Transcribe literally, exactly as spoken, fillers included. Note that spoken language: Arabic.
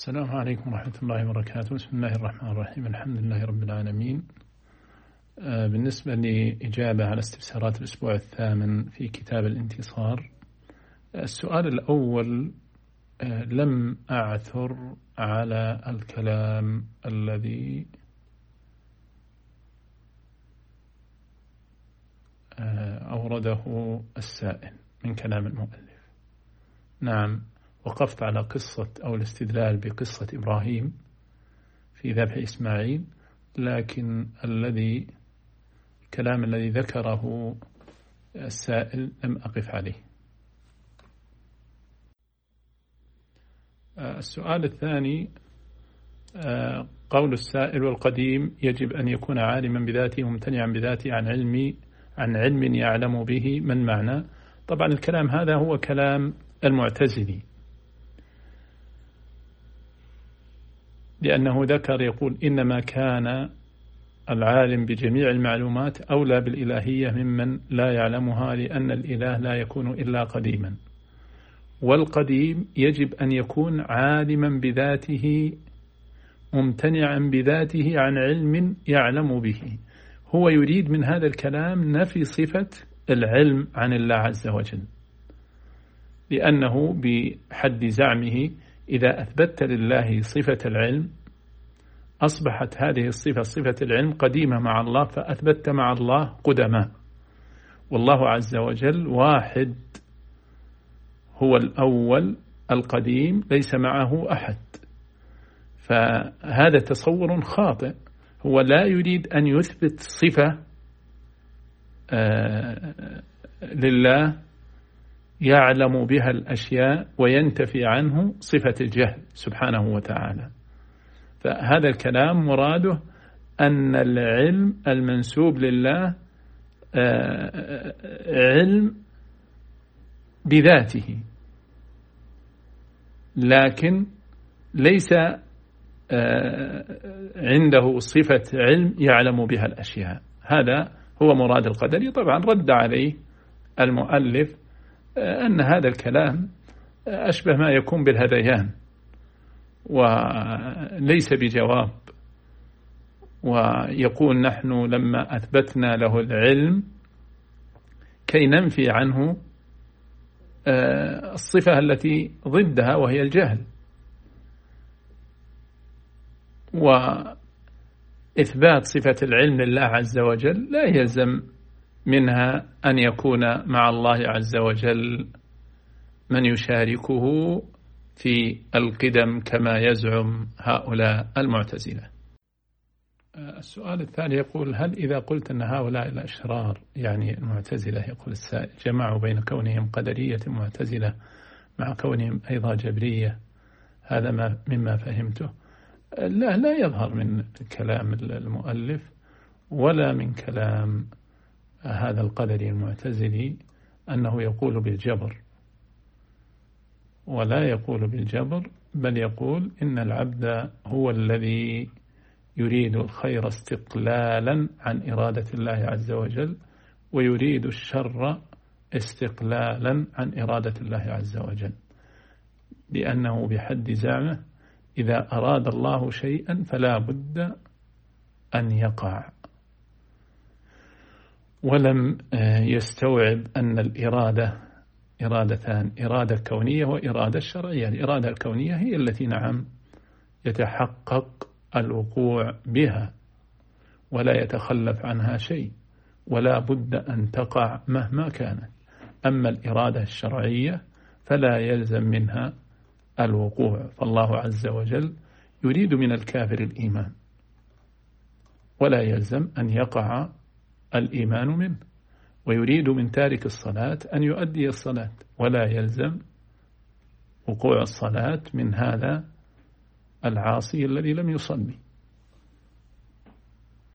السلام عليكم ورحمة الله وبركاته. بسم الله الرحمن الرحيم. الحمد لله رب العالمين. بالنسبة لإجابة على استفسارات الأسبوع الثامن في كتاب الانتصار، السؤال الأول: لم أعثر على الكلام الذي أورده السائل من كلام المؤلف. نعم، وقفت على قصة أو الاستدلال بقصة إبراهيم في ذبح إسماعيل، لكن الذي الكلام الذي ذكره السائل لم أقف عليه. السؤال الثاني: قول السائل: والقديم يجب أن يكون عالما بذاته ممتنعا بذاته عن علم عن علم يعلم به، من معنى؟ طبعا الكلام هذا هو كلام المعتزلي، لأنه ذكر يقول إنما كان العالم بجميع المعلومات أولى بالإلهية ممن لا يعلمها، لأن الإله لا يكون إلا قديما، والقديم يجب أن يكون عالما بذاته ممتنعا بذاته عن علم يعلم به. هو يريد من هذا الكلام نفي صفة العلم عن الله عز وجل، لأنه بحد زعمه إذا أثبتت لله صفة العلم أصبحت هذه الصفة صفة العلم قديمة مع الله، فأثبتت مع الله قدماء، والله عز وجل واحد هو الأول القديم ليس معه أحد. فهذا تصور خاطئ. هو لا يريد أن يثبت صفة لله يعلم بها الأشياء وينتفي عنه صفة الجهل سبحانه وتعالى. فهذا الكلام مراده أن العلم المنسوب لله علم بذاته، لكن ليس عنده صفة علم يعلم بها الأشياء. هذا هو مراد القدري. طبعا رد عليه المؤلف أن هذا الكلام أشبه ما يكون بالهذيان وليس بجواب، ويقول نحن لما أثبتنا له العلم كي ننفي عنه الصفة التي ضدها وهي الجهل، وإثبات صفة العلم لله عز وجل لا يلزم منها أن يكون مع الله عز وجل من يشاركه في القدم كما يزعم هؤلاء المعتزلة. السؤال الثاني يقول: هل إذا قلت أن هؤلاء الأشرار، يعني المعتزلة، يقول السائل، جمعوا بين كونهم قدرية معتزلة مع كونهم أيضا جبرية، هذا ما مما فهمته؟ لا لا يظهر من كلام المؤلف ولا من كلام هذا القدري المعتزلي أنه يقول بالجبر، ولا يقول بالجبر، بل يقول إن العبد هو الذي يريد الخير استقلالا عن إرادة الله عز وجل، ويريد الشر استقلالا عن إرادة الله عز وجل، لأنه بحد زعمه إذا أراد الله شيئا فلا بد أن يقع، ولم يستوعب أن الإرادة إرادتان: إرادة كونية وإرادة شرعية. الإرادة الكونية هي التي نعم يتحقق الوقوع بها ولا يتخلف عنها شيء، ولا بد أن تقع مهما كانت. أما الإرادة الشرعية فلا يلزم منها الوقوع، فالله عز وجل يريد من الكافر الإيمان ولا يلزم أن يقع الإيمان منه، ويريد من تارك الصلاة أن يؤدي الصلاة ولا يلزم وقوع الصلاة من هذا العاصي الذي لم يصلي.